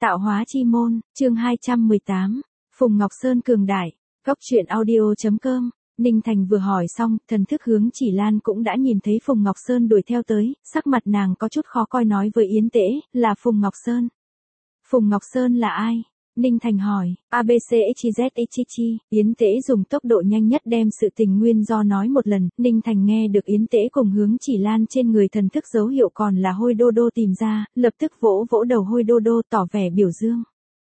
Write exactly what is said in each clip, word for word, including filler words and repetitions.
Tạo hóa chi môn, chương hai trăm mười tám, Phùng Ngọc Sơn cường đại, góc truyện audio chấm com. Ninh Thành vừa hỏi xong, thần thức Hướng Chỉ Lan cũng đã nhìn thấy Phùng Ngọc Sơn đuổi theo tới, sắc mặt nàng có chút khó coi nói với Yến Tễ, là Phùng Ngọc Sơn. Phùng Ngọc Sơn là ai? Ninh Thành hỏi, a bê xê ích i dét ích i chi, Yến Tễ dùng tốc độ nhanh nhất đem sự tình nguyên do nói một lần, Ninh Thành nghe được Yến Tễ cùng Hướng Chỉ Lan trên người thần thức dấu hiệu còn là Hôi Đô Đô tìm ra, lập tức vỗ vỗ đầu Hôi Đô Đô tỏ vẻ biểu dương.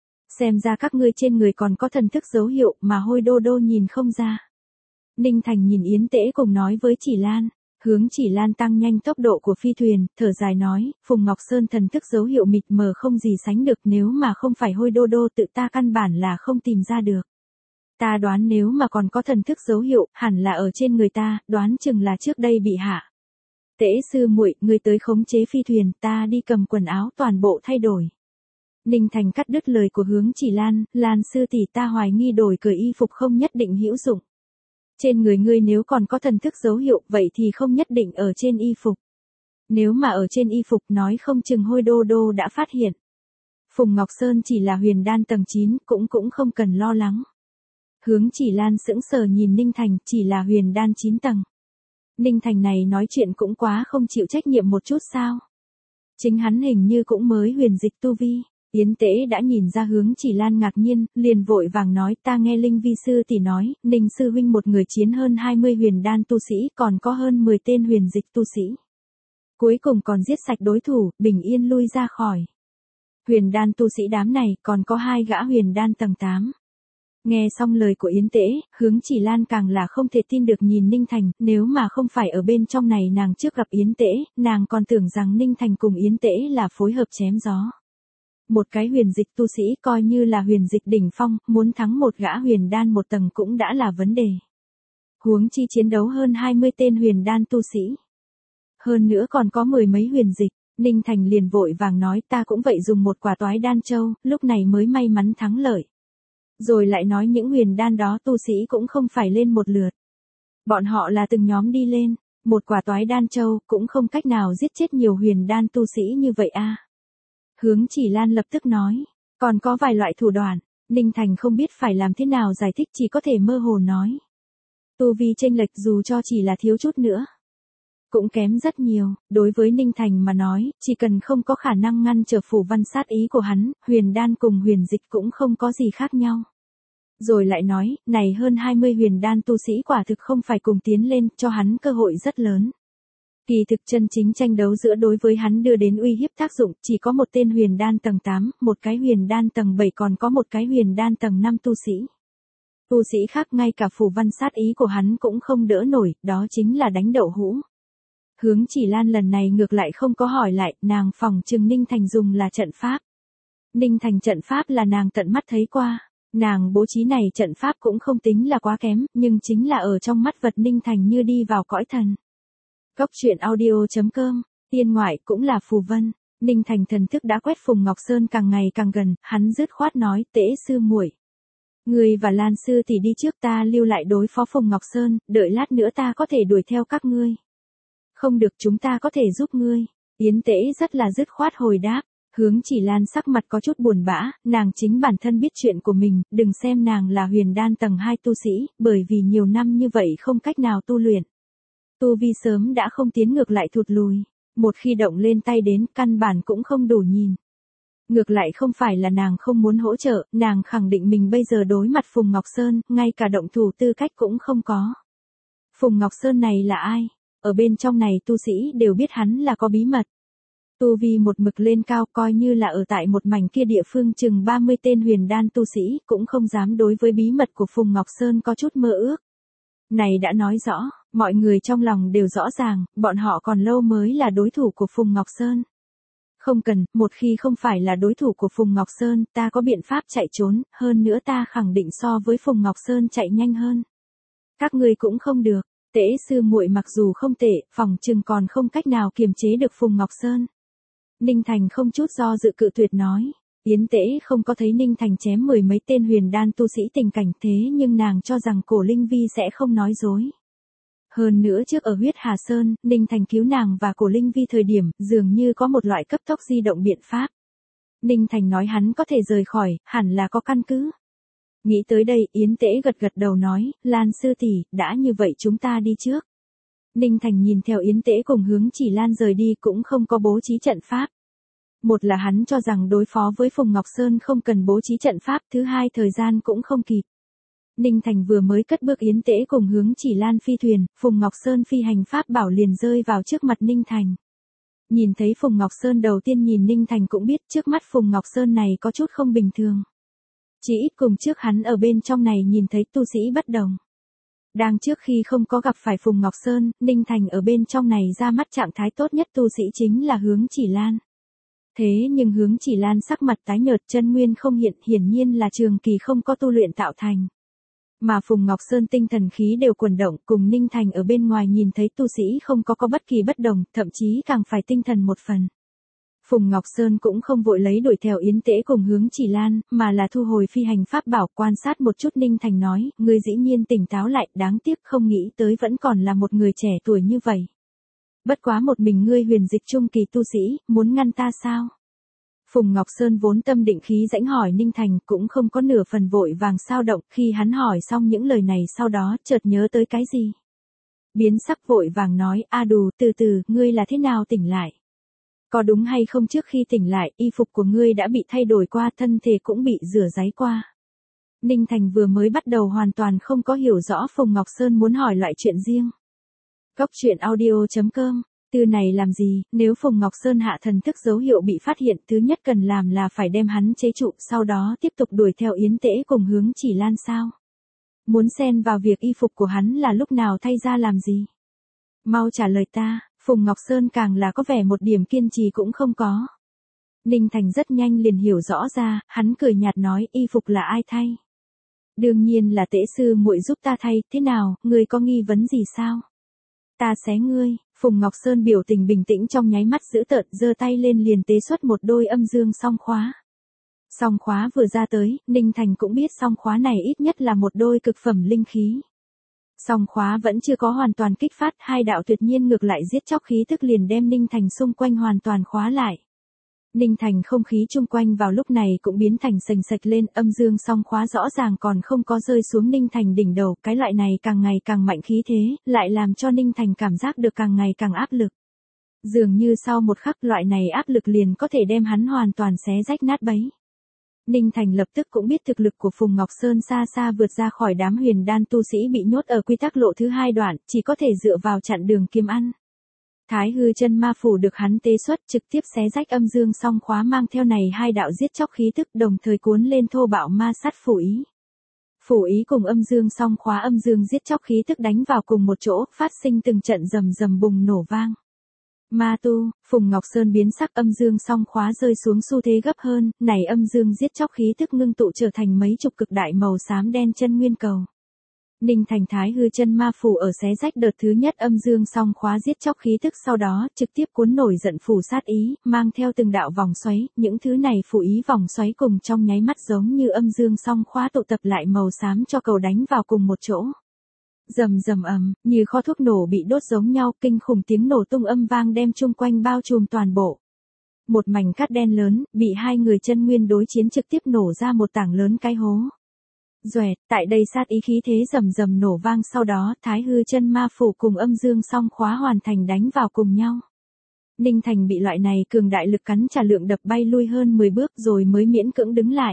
Xem ra các ngươi trên người còn có thần thức dấu hiệu mà Hôi Đô Đô nhìn không ra. Ninh Thành nhìn Yến Tễ cùng nói với Chỉ Lan. Hướng Chỉ Lan tăng nhanh tốc độ của phi thuyền, thở dài nói, Phùng Ngọc Sơn thần thức dấu hiệu mịt mờ không gì sánh được, nếu mà không phải Hôi Đô Đô tự ta căn bản là không tìm ra được. Ta đoán nếu mà còn có thần thức dấu hiệu, hẳn là ở trên người ta, đoán chừng là trước đây bị hạ. Tễ sư muội, ngươi tới khống chế phi thuyền, ta đi cầm quần áo toàn bộ thay đổi. Ninh Thành cắt đứt lời của Hướng Chỉ Lan, Lan sư tỷ, ta hoài nghi đổi cởi y phục không nhất định hữu dụng. Trên người ngươi nếu còn có thần thức dấu hiệu, vậy thì không nhất định ở trên y phục. Nếu mà ở trên y phục nói không chừng Hôi Đô Đô đã phát hiện. Phùng Ngọc Sơn chỉ là huyền đan tầng chín, cũng cũng không cần lo lắng. Hướng Chỉ Lan sững sờ nhìn Ninh Thành, chỉ là huyền đan chín tầng. Ninh Thành này nói chuyện cũng quá không chịu trách nhiệm một chút sao. Chính hắn hình như cũng mới huyền dịch tu vi. Yến Tễ đã nhìn ra Hướng Chỉ Lan ngạc nhiên, liền vội vàng nói, ta nghe Linh Vi sư tỷ nói, Ninh sư huynh một người chiến hơn hai mươi huyền đan tu sĩ, còn có hơn mười tên huyền dịch tu sĩ. Cuối cùng còn giết sạch đối thủ, bình yên lui ra khỏi. Huyền đan tu sĩ đám này, còn có hai gã huyền đan tầng tám. Nghe xong lời của Yến Tễ, Hướng Chỉ Lan càng là không thể tin được nhìn Ninh Thành, nếu mà không phải ở bên trong này nàng trước gặp Yến Tễ, nàng còn tưởng rằng Ninh Thành cùng Yến Tễ là phối hợp chém gió. Một cái huyền dịch tu sĩ coi như là huyền dịch đỉnh phong, muốn thắng một gã huyền đan một tầng cũng đã là vấn đề. Huống chi chiến đấu hơn hai mươi tên huyền đan tu sĩ. Hơn nữa còn có mười mấy huyền dịch, Ninh Thành liền vội vàng nói, ta cũng vậy dùng một quả toái đan châu, lúc này mới may mắn thắng lợi. Rồi lại nói những huyền đan đó tu sĩ cũng không phải lên một lượt. Bọn họ là từng nhóm đi lên, một quả toái đan châu cũng không cách nào giết chết nhiều huyền đan tu sĩ như vậy a. Hướng Chỉ Lan lập tức nói, còn có vài loại thủ đoạn, Ninh Thành không biết phải làm thế nào giải thích, chỉ có thể mơ hồ nói. Tu vi chênh lệch dù cho chỉ là thiếu chút nữa, cũng kém rất nhiều, đối với Ninh Thành mà nói, chỉ cần không có khả năng ngăn trở phủ văn sát ý của hắn, huyền đan cùng huyền dịch cũng không có gì khác nhau. Rồi lại nói, này hơn hai mươi huyền đan tu sĩ quả thực không phải cùng tiến lên, cho hắn cơ hội rất lớn. Kỳ thực chân chính tranh đấu giữa đối với hắn đưa đến uy hiếp tác dụng, chỉ có một tên huyền đan tầng tám, một cái huyền đan tầng bảy, còn có một cái huyền đan tầng năm tu sĩ. Tu sĩ khác ngay cả phù văn sát ý của hắn cũng không đỡ nổi, đó chính là đánh đậu hũ. Hướng Chỉ Lan lần này ngược lại không có hỏi lại, nàng phỏng chừng Ninh Thành dùng là trận pháp. Ninh Thành trận pháp là nàng tận mắt thấy qua, nàng bố trí này trận pháp cũng không tính là quá kém, nhưng chính là ở trong mắt vật Ninh Thành như đi vào cõi thần. Góc truyện audio chấm com, tiên ngoại cũng là phù vân, Ninh Thành thần thức đã quét Phùng Ngọc Sơn càng ngày càng gần, hắn dứt khoát nói, Tễ sư muội, ngươi và Lan sư tỷ đi trước, ta lưu lại đối phó Phùng Ngọc Sơn, đợi lát nữa ta có thể đuổi theo các ngươi. Không được, chúng ta có thể giúp ngươi. Yến Tễ rất là dứt khoát hồi đáp. Hướng Chỉ Lan sắc mặt có chút buồn bã, nàng chính bản thân biết chuyện của mình, đừng xem nàng là huyền đan tầng hai tu sĩ, bởi vì nhiều năm như vậy không cách nào tu luyện. Tu vi sớm đã không tiến ngược lại thụt lùi, một khi động lên tay đến, căn bản cũng không đủ nhìn. Ngược lại không phải là nàng không muốn hỗ trợ, nàng khẳng định mình bây giờ đối mặt Phùng Ngọc Sơn, ngay cả động thủ tư cách cũng không có. Phùng Ngọc Sơn này là ai? Ở bên trong này tu sĩ đều biết hắn là có bí mật. Tu vi một mực lên cao, coi như là ở tại một mảnh kia địa phương chừng ba mươi tên huyền đan tu sĩ, cũng không dám đối với bí mật của Phùng Ngọc Sơn có chút mơ ước. Này đã nói rõ, mọi người trong lòng đều rõ ràng, bọn họ còn lâu mới là đối thủ của Phùng Ngọc Sơn. Không cần, một khi không phải là đối thủ của Phùng Ngọc Sơn, ta có biện pháp chạy trốn, hơn nữa ta khẳng định so với Phùng Ngọc Sơn chạy nhanh hơn. Các ngươi cũng không được, Tễ sư muội mặc dù không tệ, phòng chừng còn không cách nào kiềm chế được Phùng Ngọc Sơn. Ninh Thành không chút do dự cự tuyệt nói. Yến Tễ không có thấy Ninh Thành chém mười mấy tên huyền đan tu sĩ tình cảnh, thế nhưng nàng cho rằng Cổ Linh Vi sẽ không nói dối. Hơn nữa trước ở huyết Hà Sơn, Ninh Thành cứu nàng và Cổ Linh Vi thời điểm, dường như có một loại cấp tốc di động biện pháp. Ninh Thành nói hắn có thể rời khỏi, hẳn là có căn cứ. Nghĩ tới đây, Yến Tễ gật gật đầu nói, Lan sư tỷ, đã như vậy chúng ta đi trước. Ninh Thành nhìn theo Yến Tễ cùng hướng chỉ Lan rời đi cũng không có bố trí trận pháp. Một là hắn cho rằng đối phó với Phùng Ngọc Sơn không cần bố trí trận pháp, thứ hai thời gian cũng không kịp. Ninh Thành vừa mới cất bước Yến Tễ cùng hướng chỉ Lan phi thuyền, Phùng Ngọc Sơn phi hành pháp bảo liền rơi vào trước mặt Ninh Thành. Nhìn thấy Phùng Ngọc Sơn đầu tiên nhìn Ninh Thành cũng biết trước mắt Phùng Ngọc Sơn này có chút không bình thường. Chỉ ít cùng trước hắn ở bên trong này nhìn thấy tu sĩ bất đồng. Đang trước khi không có gặp phải Phùng Ngọc Sơn, Ninh Thành ở bên trong này ra mắt trạng thái tốt nhất tu sĩ chính là hướng chỉ Lan. Thế nhưng hướng chỉ Lan sắc mặt tái nhợt chân nguyên không hiện, hiển nhiên là trường kỳ không có tu luyện tạo thành. Mà Phùng Ngọc Sơn tinh thần khí đều cuồn động, cùng Ninh Thành ở bên ngoài nhìn thấy tu sĩ không có có bất kỳ bất đồng, thậm chí càng phải tinh thần một phần. Phùng Ngọc Sơn cũng không vội lấy đuổi theo Yến Tễ cùng hướng chỉ Lan, mà là thu hồi phi hành pháp bảo, quan sát một chút. Ninh Thành nói, ngươi dĩ nhiên tỉnh táo lại, đáng tiếc không nghĩ tới vẫn còn là một người trẻ tuổi như vậy. Bất quá một mình ngươi huyền dịch trung kỳ tu sĩ, muốn ngăn ta sao? Phùng Ngọc Sơn vốn tâm định khí rãnh hỏi Ninh Thành, cũng không có nửa phần vội vàng sao động. Khi hắn hỏi xong những lời này sau đó chợt nhớ tới cái gì. Biến sắc vội vàng nói, a đù, từ từ, ngươi là thế nào tỉnh lại? Có đúng hay không trước khi tỉnh lại, y phục của ngươi đã bị thay đổi qua, thân thể cũng bị rửa ráy qua. Ninh Thành vừa mới bắt đầu hoàn toàn không có hiểu rõ Phùng Ngọc Sơn muốn hỏi loại chuyện riêng. Góc truyện audio chấm com, từ này làm gì, nếu Phùng Ngọc Sơn hạ thần thức dấu hiệu bị phát hiện, thứ nhất cần làm là phải đem hắn chế trụ, sau đó tiếp tục đuổi theo Yến Tễ cùng hướng chỉ Lan sao. Muốn xen vào việc y phục của hắn là lúc nào thay ra làm gì? Mau trả lời ta. Phùng Ngọc Sơn càng là có vẻ một điểm kiên trì cũng không có. Ninh Thành rất nhanh liền hiểu rõ ra, hắn cười nhạt nói, y phục là ai thay? Đương nhiên là Tễ sư muội giúp ta thay, thế nào, ngươi có nghi vấn gì sao? Ta xé ngươi. Phùng Ngọc Sơn biểu tình bình tĩnh trong nháy mắt dữ tợn, giơ tay lên liền tế xuất một đôi âm dương song khóa. Song khóa vừa ra tới, Ninh Thành cũng biết song khóa này ít nhất là một đôi cực phẩm linh khí. Song khóa vẫn chưa có hoàn toàn kích phát, hai đạo tuyệt nhiên ngược lại giết chóc khí tức liền đem Ninh Thành xung quanh hoàn toàn khóa lại. Ninh Thành không khí chung quanh vào lúc này cũng biến thành sành sạch lên, âm dương song khóa rõ ràng còn không có rơi xuống Ninh Thành đỉnh đầu, cái loại này càng ngày càng mạnh khí thế, lại làm cho Ninh Thành cảm giác được càng ngày càng áp lực. Dường như sau một khắc loại này áp lực liền có thể đem hắn hoàn toàn xé rách nát bấy. Ninh Thành lập tức cũng biết thực lực của Phùng Ngọc Sơn xa xa vượt ra khỏi đám huyền đan tu sĩ bị nhốt ở quy tắc lộ thứ hai đoạn, chỉ có thể dựa vào chặn đường kiếm ăn. Thái hư chân ma phủ được hắn tế xuất trực tiếp xé rách âm dương song khóa mang theo này hai đạo giết chóc khí tức đồng thời cuốn lên thô bạo ma sát phủ ý. Phủ ý cùng âm dương song khóa âm dương giết chóc khí tức đánh vào cùng một chỗ, phát sinh từng trận rầm rầm bùng nổ vang. Ma tu, Phùng Ngọc Sơn biến sắc âm dương song khóa rơi xuống xu thế gấp hơn, này âm dương giết chóc khí tức ngưng tụ trở thành mấy chục cực đại màu xám đen chân nguyên cầu. Ninh Thành thái hư chân ma phủ ở xé rách đợt thứ nhất âm dương song khóa giết chóc khí tức sau đó trực tiếp cuốn nổi giận phủ sát ý, mang theo từng đạo vòng xoáy, những thứ này phủ ý vòng xoáy cùng trong nháy mắt giống như âm dương song khóa tụ tập lại màu xám cho cầu đánh vào cùng một chỗ. Rầm rầm ầm, như kho thuốc nổ bị đốt giống nhau, kinh khủng tiếng nổ tung âm vang đem chung quanh bao trùm toàn bộ. Một mảnh cát đen lớn, bị hai người chân nguyên đối chiến trực tiếp nổ ra một tảng lớn cái hố. Doẹt, tại đây sát ý khí thế rầm rầm nổ vang sau đó, thái hư chân ma phủ cùng âm dương song khóa hoàn thành đánh vào cùng nhau. Ninh Thành bị loại này cường đại lực cắn trả lượng đập bay lui hơn mười bước rồi mới miễn cưỡng đứng lại.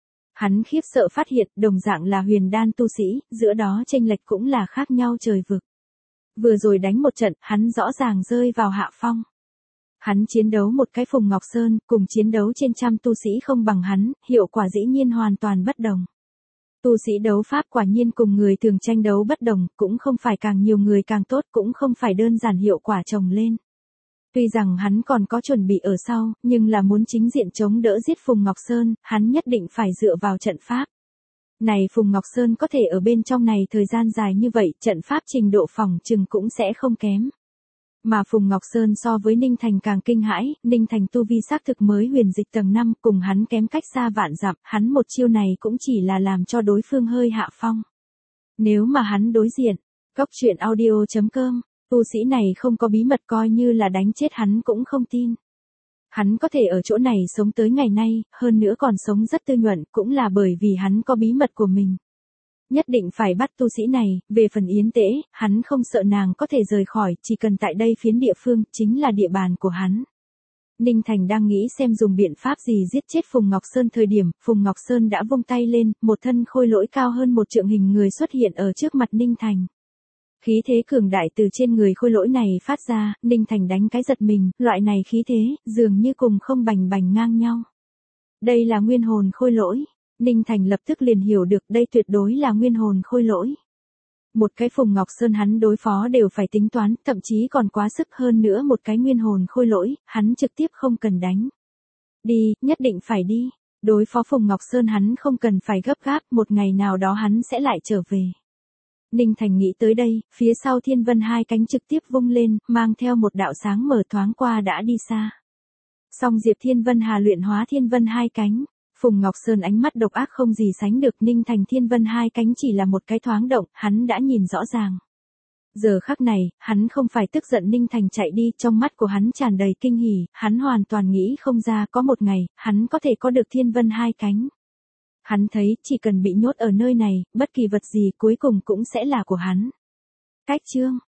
Hắn khiếp sợ phát hiện, đồng dạng là huyền đan tu sĩ, giữa đó chênh lệch cũng là khác nhau trời vực. Vừa rồi đánh một trận, hắn rõ ràng rơi vào hạ phong. Hắn chiến đấu một cái Phùng Ngọc Sơn, cùng chiến đấu trên trăm tu sĩ không bằng hắn, hiệu quả dĩ nhiên hoàn toàn bất đồng. Tu sĩ đấu pháp quả nhiên cùng người thường tranh đấu bất đồng, cũng không phải càng nhiều người càng tốt, cũng không phải đơn giản hiệu quả chồng lên. Tuy rằng hắn còn có chuẩn bị ở sau, nhưng là muốn chính diện chống đỡ giết Phùng Ngọc Sơn, hắn nhất định phải dựa vào trận pháp. Này Phùng Ngọc Sơn có thể ở bên trong này thời gian dài như vậy, trận pháp trình độ phòng trừng cũng sẽ không kém. Mà Phùng Ngọc Sơn so với Ninh Thành càng kinh hãi, Ninh Thành tu vi xác thực mới huyền dịch tầng năm, cùng hắn kém cách xa vạn dặm, hắn một chiêu này cũng chỉ là làm cho đối phương hơi hạ phong. Nếu mà hắn đối diện, góc truyện audio chấm com, tu sĩ này không có bí mật coi như là đánh chết hắn cũng không tin. Hắn có thể ở chỗ này sống tới ngày nay, hơn nữa còn sống rất tươi nhuận, cũng là bởi vì hắn có bí mật của mình. Nhất định phải bắt tu sĩ này, về phần Yến Tễ, hắn không sợ nàng có thể rời khỏi, chỉ cần tại đây phiến địa phương, chính là địa bàn của hắn. Ninh Thành đang nghĩ xem dùng biện pháp gì giết chết Phùng Ngọc Sơn thời điểm, Phùng Ngọc Sơn đã vung tay lên, một thân khôi lỗi cao hơn một trượng hình người xuất hiện ở trước mặt Ninh Thành. Khí thế cường đại từ trên người khôi lỗi này phát ra, Ninh Thành đánh cái giật mình, loại này khí thế, dường như cùng không bành bành ngang nhau. Đây là nguyên hồn khôi lỗi. Ninh Thành lập tức liền hiểu được đây tuyệt đối là nguyên hồn khôi lỗi. Một cái Phùng Ngọc Sơn hắn đối phó đều phải tính toán, thậm chí còn quá sức hơn nữa một cái nguyên hồn khôi lỗi, hắn trực tiếp không cần đánh. Đi, nhất định phải đi. Đối phó Phùng Ngọc Sơn hắn không cần phải gấp gáp, một ngày nào đó hắn sẽ lại trở về. Ninh Thành nghĩ tới đây, phía sau Thiên Vân hai cánh trực tiếp vung lên, mang theo một đạo sáng mở thoáng qua đã đi xa. Song Diệp Thiên Vân Hà luyện hóa Thiên Vân hai cánh. Phùng Ngọc Sơn ánh mắt độc ác không gì sánh được, Ninh Thành Thiên Vân hai cánh chỉ là một cái thoáng động, hắn đã nhìn rõ ràng. Giờ khắc này, hắn không phải tức giận Ninh Thành chạy đi, trong mắt của hắn tràn đầy kinh hỉ, hắn hoàn toàn nghĩ không ra có một ngày, hắn có thể có được Thiên Vân hai cánh. Hắn thấy, chỉ cần bị nhốt ở nơi này, bất kỳ vật gì cuối cùng cũng sẽ là của hắn. Cách chương